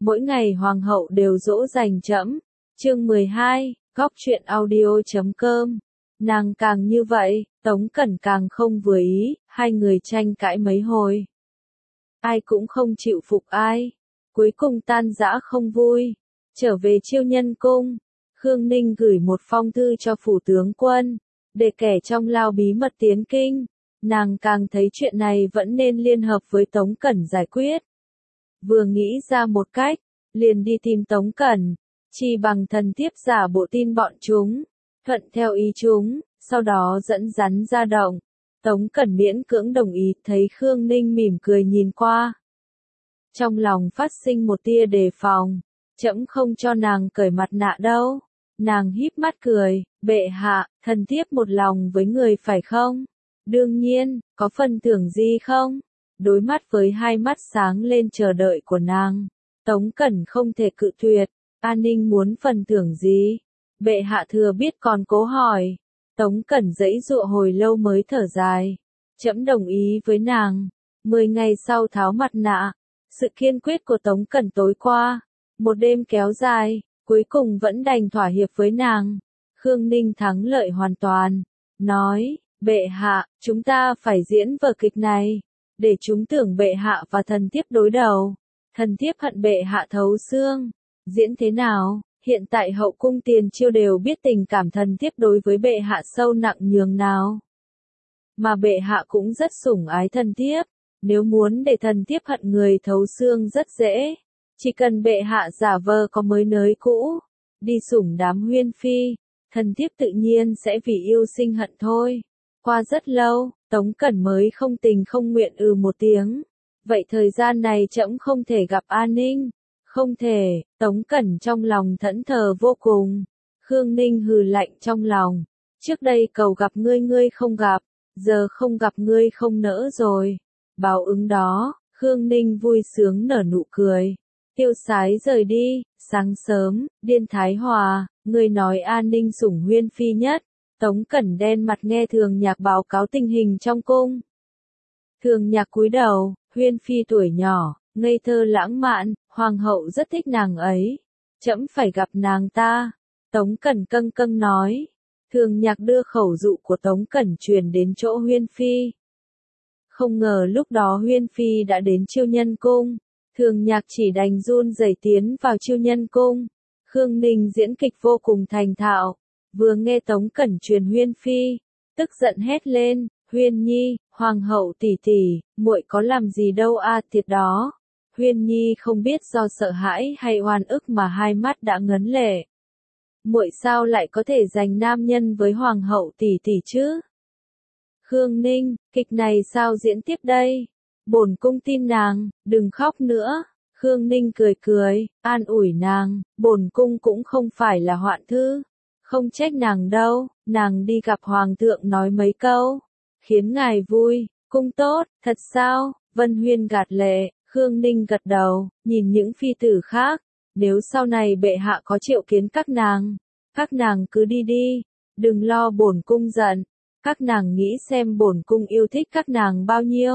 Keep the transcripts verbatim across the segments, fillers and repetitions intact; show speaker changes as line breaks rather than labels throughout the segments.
mỗi ngày hoàng hậu đều dỗ dành trẫm. Chương mười hai, góc truyện audio.com. Nàng càng như vậy, Tống Cẩn càng không vừa ý, hai người tranh cãi mấy hồi. Ai cũng không chịu phục ai, cuối cùng tan rã không vui. Trở về Chiêu Nhân Cung, Khương Ninh gửi một phong thư cho phủ tướng quân, để kẻ trong lao bí mật tiến kinh. Nàng càng thấy chuyện này vẫn nên liên hợp với Tống Cẩn giải quyết. Vừa nghĩ ra một cách, liền đi tìm Tống Cẩn, chỉ bằng thần thiếp giả bộ tin bọn chúng, thuận theo ý chúng, sau đó dẫn rắn ra động. Tống Cẩn miễn cưỡng đồng ý, thấy Khương Ninh mỉm cười nhìn qua. Trong lòng phát sinh một tia đề phòng, trẫm không cho nàng cởi mặt nạ đâu. Nàng híp mắt cười, bệ hạ, thần thiếp một lòng với người phải không? Đương nhiên, có phần thưởng gì không? Đối mắt với hai mắt sáng lên chờ đợi của nàng, Tống Cẩn không thể cự tuyệt. An Ninh muốn phần thưởng gì? Bệ hạ thừa biết còn cố hỏi. Tống Cẩn giãy giụa hồi lâu mới thở dài. Trẫm đồng ý với nàng. Mười ngày sau tháo mặt nạ. Sự kiên quyết của Tống Cẩn tối qua, một đêm kéo dài, cuối cùng vẫn đành thỏa hiệp với nàng. Khương Ninh thắng lợi hoàn toàn, nói, bệ hạ, chúng ta phải diễn vở kịch này, để chúng tưởng bệ hạ và thần thiếp đối đầu. Thần thiếp hận bệ hạ thấu xương. Diễn thế nào? Hiện tại hậu cung Tiền Chiêu đều biết tình cảm thần thiếp đối với bệ hạ sâu nặng nhường nào. Mà bệ hạ cũng rất sủng ái thần thiếp. Nếu muốn để thần thiếp hận người thấu xương rất dễ. Chỉ cần bệ hạ giả vờ có mới nới cũ, đi sủng đám huyên phi, thần thiếp tự nhiên sẽ vì yêu sinh hận thôi. Qua rất lâu, Tống Cẩn mới không tình không nguyện ừ một tiếng. Vậy thời gian này trẫm không thể gặp An Ninh. Không thể, Tống Cẩn trong lòng thẫn thờ vô cùng. Khương Ninh hừ lạnh trong lòng. Trước đây cầu gặp ngươi ngươi không gặp, giờ không gặp ngươi không nỡ rồi. Báo ứng đó, Khương Ninh vui sướng nở nụ cười. Tiêu sái rời đi, sáng sớm, Điên Thái Hòa, người nói An Ninh sủng huyên phi nhất. Tống Cẩn đen mặt nghe Thường Nhạc báo cáo tình hình trong cung. Thường Nhạc cúi đầu, huyên phi tuổi nhỏ, ngây thơ lãng mạn, hoàng hậu rất thích nàng ấy. Trẫm phải gặp nàng ta. Tống Cẩn câng câng nói. Thường Nhạc đưa khẩu dụ của Tống Cẩn truyền đến chỗ huyên phi. Không ngờ lúc đó huyên phi đã đến Chiêu Nhân Cung. Thường Nhạc chỉ đành run rẩy tiến vào Chiêu Nhân Cung. Khương Ninh diễn kịch vô cùng thành thạo. Vừa nghe Tống Cẩn truyền huyên phi, tức giận hét lên, Huyên Nhi, hoàng hậu tỷ tỷ, muội có làm gì đâu a à, thiệt đó. Huyên Nhi không biết do sợ hãi hay oan ức mà hai mắt đã ngấn lệ. Muội sao lại có thể giành nam nhân với hoàng hậu tỷ tỷ chứ? Khương Ninh, kịch này sao diễn tiếp đây? Bổn cung tin nàng, đừng khóc nữa. Khương Ninh cười cười, an ủi nàng, bổn cung cũng không phải là hoạn thư. Không trách nàng đâu, nàng đi gặp hoàng thượng nói mấy câu. Khiến ngài vui, cung tốt, thật sao? Vân Huyên gạt lệ, Khương Ninh gật đầu, nhìn những phi tử khác. Nếu sau này bệ hạ có triệu kiến các nàng, các nàng cứ đi đi, đừng lo bổn cung giận. Các nàng nghĩ xem bổn cung yêu thích các nàng bao nhiêu.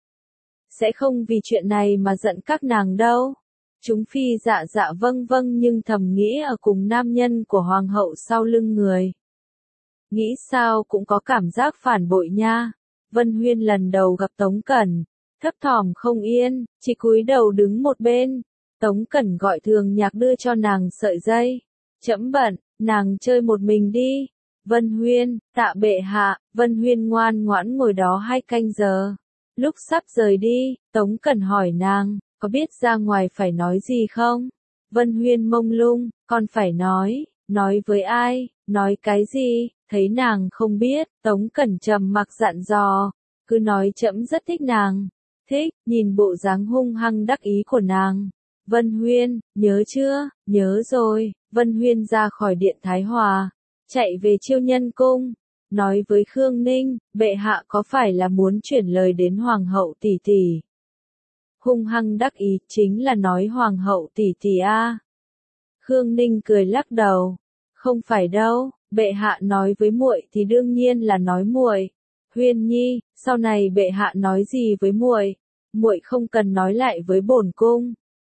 Sẽ không vì chuyện này mà giận các nàng đâu. Chúng phi dạ dạ vâng vâng nhưng thầm nghĩ ở cùng nam nhân của hoàng hậu sau lưng người. Nghĩ sao cũng có cảm giác phản bội nha. Vân Huyên lần đầu gặp Tống Cẩn, thấp thỏm không yên, chỉ cúi đầu đứng một bên. Tống Cẩn gọi Thường Nhạc đưa cho nàng sợi dây. Trẫm bận, nàng chơi một mình đi. Vân Huyên, tạ bệ hạ. Vân Huyên ngoan ngoãn ngồi đó hai canh giờ. Lúc sắp rời đi, Tống Cẩn hỏi nàng, có biết ra ngoài phải nói gì không? Vân Huyên mông lung, con phải nói, nói với ai, nói cái gì? Thấy nàng không biết, Tống Cẩn trầm mặc dặn dò, cứ nói trẫm rất thích nàng. Thích, nhìn bộ dáng hung hăng đắc ý của nàng. Vân Huyên, nhớ chưa? Nhớ rồi. Vân Huyên ra khỏi điện Thái Hòa, chạy về Chiêu Nhân Cung, nói với Khương Ninh, bệ hạ có phải là muốn chuyển lời đến hoàng hậu tỷ tỷ? Hung hăng đắc ý chính là nói hoàng hậu tỷ tỷ a. Khương Ninh cười lắc đầu, không phải đâu, bệ hạ nói với muội thì đương nhiên là nói muội. Huyên Nhi, sau này bệ hạ nói gì với muội, muội không cần nói lại với bổn cung.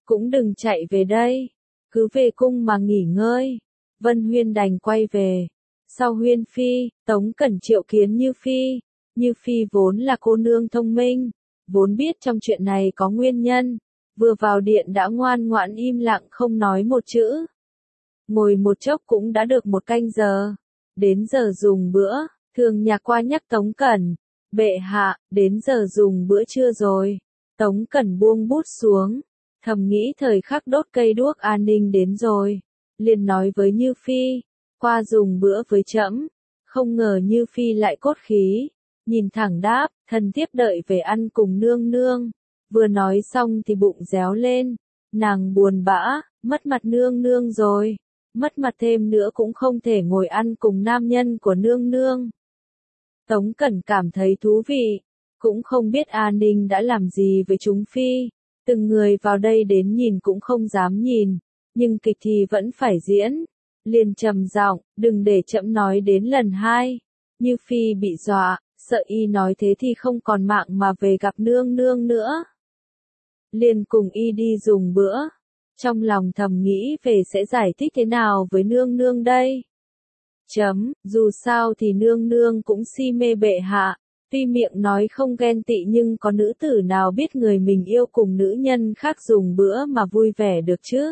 cũng đừng chạy về đây, cứ về cung mà nghỉ ngơi. Vân Huyên đành quay về. Sau Huyên Phi, Tống Cẩn triệu kiến Như Phi. Như Phi vốn là cô nương thông minh, vốn biết trong chuyện này có nguyên nhân, vừa vào điện đã ngoan ngoãn im lặng không nói một chữ. Ngồi một chốc cũng đã được một canh giờ. Đến giờ dùng bữa, Thường Nhạc qua nhắc Tống Cẩn, bệ hạ, đến giờ dùng bữa trưa rồi. Tống Cẩn buông bút xuống, thầm nghĩ thời khắc đốt cây đuốc an ninh đến rồi. Liền nói với Như Phi, qua dùng bữa với trẫm. Không ngờ Như Phi lại cốt khí, nhìn thẳng đáp, thần thiếp đợi về ăn cùng nương nương. Vừa nói xong thì bụng réo lên, nàng buồn bã, mất mặt nương nương rồi, mất mặt thêm nữa cũng không thể ngồi ăn cùng nam nhân của nương nương. Tống Cẩn cảm thấy thú vị, cũng không biết A Ninh đã làm gì với chúng phi, từng người vào đây đến nhìn cũng không dám nhìn, nhưng kịch thì vẫn phải diễn. Liền trầm giọng, đừng để trẫm nói đến lần hai. Như Phi bị dọa, sợ y nói thế thì không còn mạng mà về gặp nương nương nữa. Liền cùng y đi dùng bữa, trong lòng thầm nghĩ về sẽ giải thích thế nào với nương nương đây. Chấm, dù sao thì nương nương cũng si mê bệ hạ, tuy miệng nói không ghen tị nhưng có nữ tử nào biết người mình yêu cùng nữ nhân khác dùng bữa mà vui vẻ được chứ.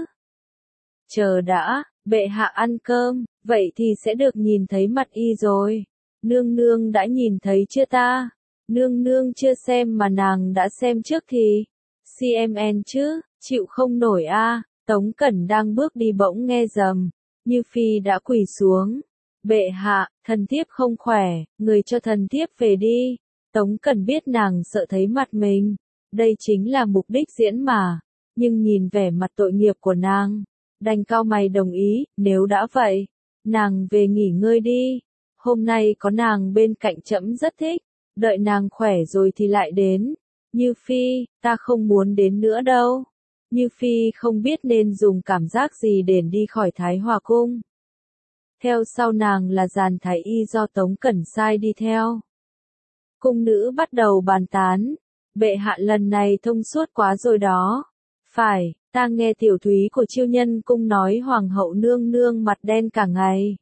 Chờ đã, bệ hạ ăn cơm, vậy thì sẽ được nhìn thấy mặt y rồi. Nương nương đã nhìn thấy chưa ta? Nương nương chưa xem mà nàng đã xem trước thì. xê em en chứ, chịu không nổi a. À. Tống Cẩn đang bước đi bỗng nghe rầm, Như Phi đã quỳ xuống. Bệ hạ, thần thiếp không khỏe, người cho thần thiếp về đi. Tống Cẩn biết nàng sợ thấy mặt mình, đây chính là mục đích diễn mà, nhưng nhìn vẻ mặt tội nghiệp của nàng, đành cau mày đồng ý, nếu đã vậy, nàng về nghỉ ngơi đi. Hôm nay có nàng bên cạnh trẫm rất thích, đợi nàng khỏe rồi thì lại đến. Như Phi, ta không muốn đến nữa đâu. Như Phi không biết nên dùng cảm giác gì để đi khỏi Thái Hòa Cung. Theo sau nàng là Giàn Thái Y do Tống Cẩn sai đi theo. Cung nữ bắt đầu bàn tán, bệ hạ lần này thông suốt quá rồi đó. Phải, ta nghe tiểu thúy của Chiêu Nhân Cung nói hoàng hậu nương nương mặt đen cả ngày.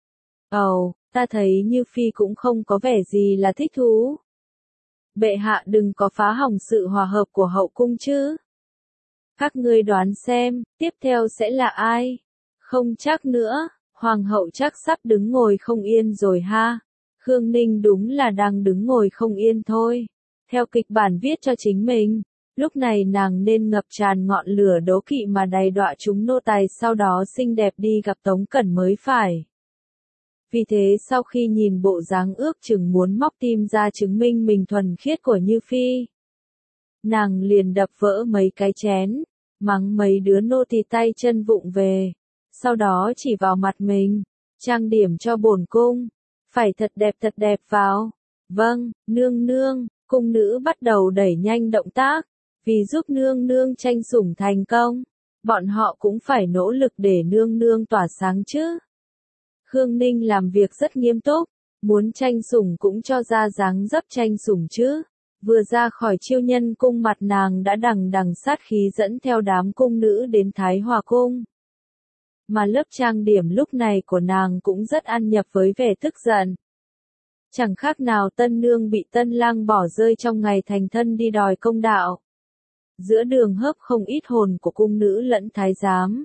Ồ, oh, ta thấy Như Phi cũng không có vẻ gì là thích thú. Bệ hạ đừng có phá hỏng sự hòa hợp của hậu cung chứ. Các ngươi đoán xem, tiếp theo sẽ là ai? Không chắc nữa, hoàng hậu chắc sắp đứng ngồi không yên rồi ha. Khương Ninh đúng là đang đứng ngồi không yên thôi. Theo kịch bản viết cho chính mình, lúc này nàng nên ngập tràn ngọn lửa đố kỵ mà đầy đọa chúng nô tài sau đó xinh đẹp đi gặp Tống Cẩn mới phải. Vì thế sau khi nhìn bộ dáng ước chừng muốn móc tim ra chứng minh mình thuần khiết của Như Phi, nàng liền đập vỡ mấy cái chén, mắng mấy đứa nô tỳ tay chân vụng về, sau đó chỉ vào mặt mình, trang điểm cho bổn cung, phải thật đẹp thật đẹp vào. Vâng, nương nương, cung nữ bắt đầu đẩy nhanh động tác, vì giúp nương nương tranh sủng thành công, bọn họ cũng phải nỗ lực để nương nương tỏa sáng chứ. Khương Ninh làm việc rất nghiêm túc, muốn tranh sủng cũng cho ra dáng dấp tranh sủng chứ. Vừa ra khỏi Chiêu Nhân Cung mặt nàng đã đằng đằng sát khí dẫn theo đám cung nữ đến Thái Hòa Cung. Mà lớp trang điểm lúc này của nàng cũng rất ăn nhập với vẻ tức giận. Chẳng khác nào tân nương bị tân lang bỏ rơi trong ngày thành thân đi đòi công đạo. Giữa đường hớp không ít hồn của cung nữ lẫn thái giám.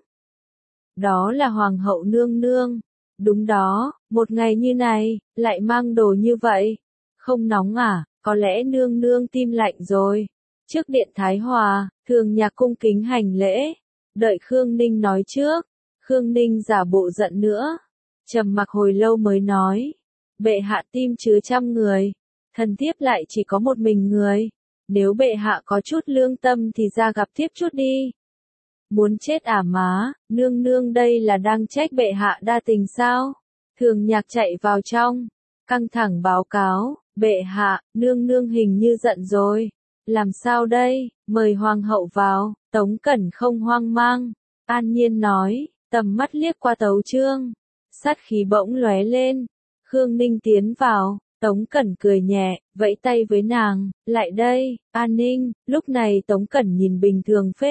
Đó là hoàng hậu nương nương. Đúng đó, một ngày như này, lại mang đồ như vậy. Không nóng à, có lẽ nương nương tim lạnh rồi. Trước điện Thái Hòa, Thường Nhạc cung kính hành lễ. Đợi Khương Ninh nói trước. Khương Ninh giả bộ giận nữa. Trầm mặc hồi lâu mới nói. Bệ hạ tim chứa trăm người. Thần thiếp lại chỉ có một mình người. Nếu bệ hạ có chút lương tâm thì ra gặp thiếp chút đi. Muốn chết à má, nương nương đây là đang trách bệ hạ đa tình sao? Thường Nhạc chạy vào trong, căng thẳng báo cáo, bệ hạ, nương nương hình như giận rồi. Làm sao đây, mời hoàng hậu vào. Tống Cẩn không hoang mang, an nhiên nói, tầm mắt liếc qua tấu chương, sát khí bỗng lóe lên. Khương Ninh tiến vào, Tống Cẩn cười nhẹ, vẫy tay với nàng, lại đây, An Ninh. Lúc này Tống Cẩn nhìn bình thường phết,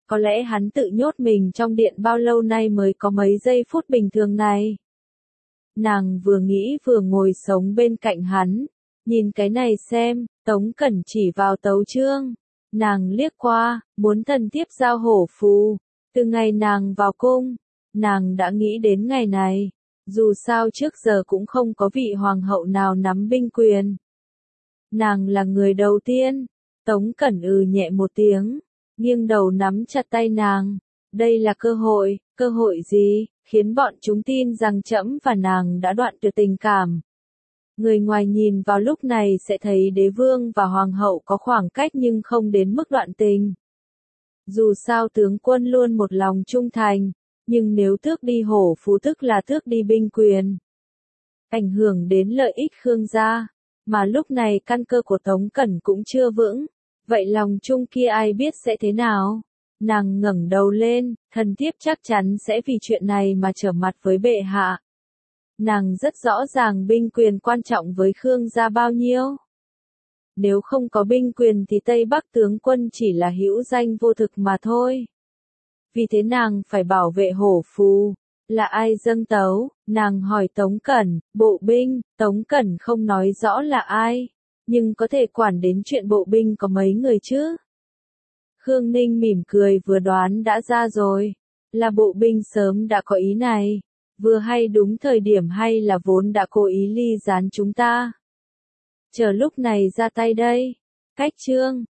có lẽ hắn tự nhốt mình trong điện bao lâu nay mới có mấy giây phút bình thường này. Nàng vừa nghĩ vừa ngồi sống bên cạnh hắn, nhìn cái này xem, Tống Cẩn chỉ vào tấu chương. Nàng liếc qua, muốn thần tiếp giao hổ phù. Từ ngày nàng vào cung, nàng đã nghĩ đến ngày này. Dù sao trước giờ cũng không có vị hoàng hậu nào nắm binh quyền. Nàng là người đầu tiên. Tống Cẩn ừ nhẹ một tiếng, nghiêng đầu nắm chặt tay nàng. Đây là cơ hội, cơ hội gì, khiến bọn chúng tin rằng trẫm và nàng đã đoạn tuyệt tình cảm. Người ngoài nhìn vào lúc này sẽ thấy đế vương và hoàng hậu có khoảng cách nhưng không đến mức đoạn tình. Dù sao tướng quân luôn một lòng trung thành, nhưng nếu tước đi hổ phù tức là tước đi binh quyền. Ảnh hưởng đến lợi ích Khương gia, mà lúc này căn cơ của Tống Cẩn cũng chưa vững, vậy lòng chung kia ai biết sẽ thế nào? Nàng ngẩng đầu lên, thần thiếp chắc chắn sẽ vì chuyện này mà trở mặt với bệ hạ. Nàng rất rõ ràng binh quyền quan trọng với Khương gia bao nhiêu. Nếu không có binh quyền thì Tây Bắc tướng quân chỉ là hữu danh vô thực mà thôi. Vì thế nàng phải bảo vệ hổ phù. Là ai dâng tấu? Nàng hỏi Tống Cẩn, bộ binh. Tống Cẩn không nói rõ là ai, nhưng có thể quản đến chuyện bộ binh có mấy người chứ? Khương Ninh mỉm cười vừa đoán đã ra rồi. Là bộ binh sớm đã có ý này. Vừa hay đúng thời điểm hay là vốn đã cố ý ly gián chúng ta. Chờ lúc này ra tay đây. Cách chương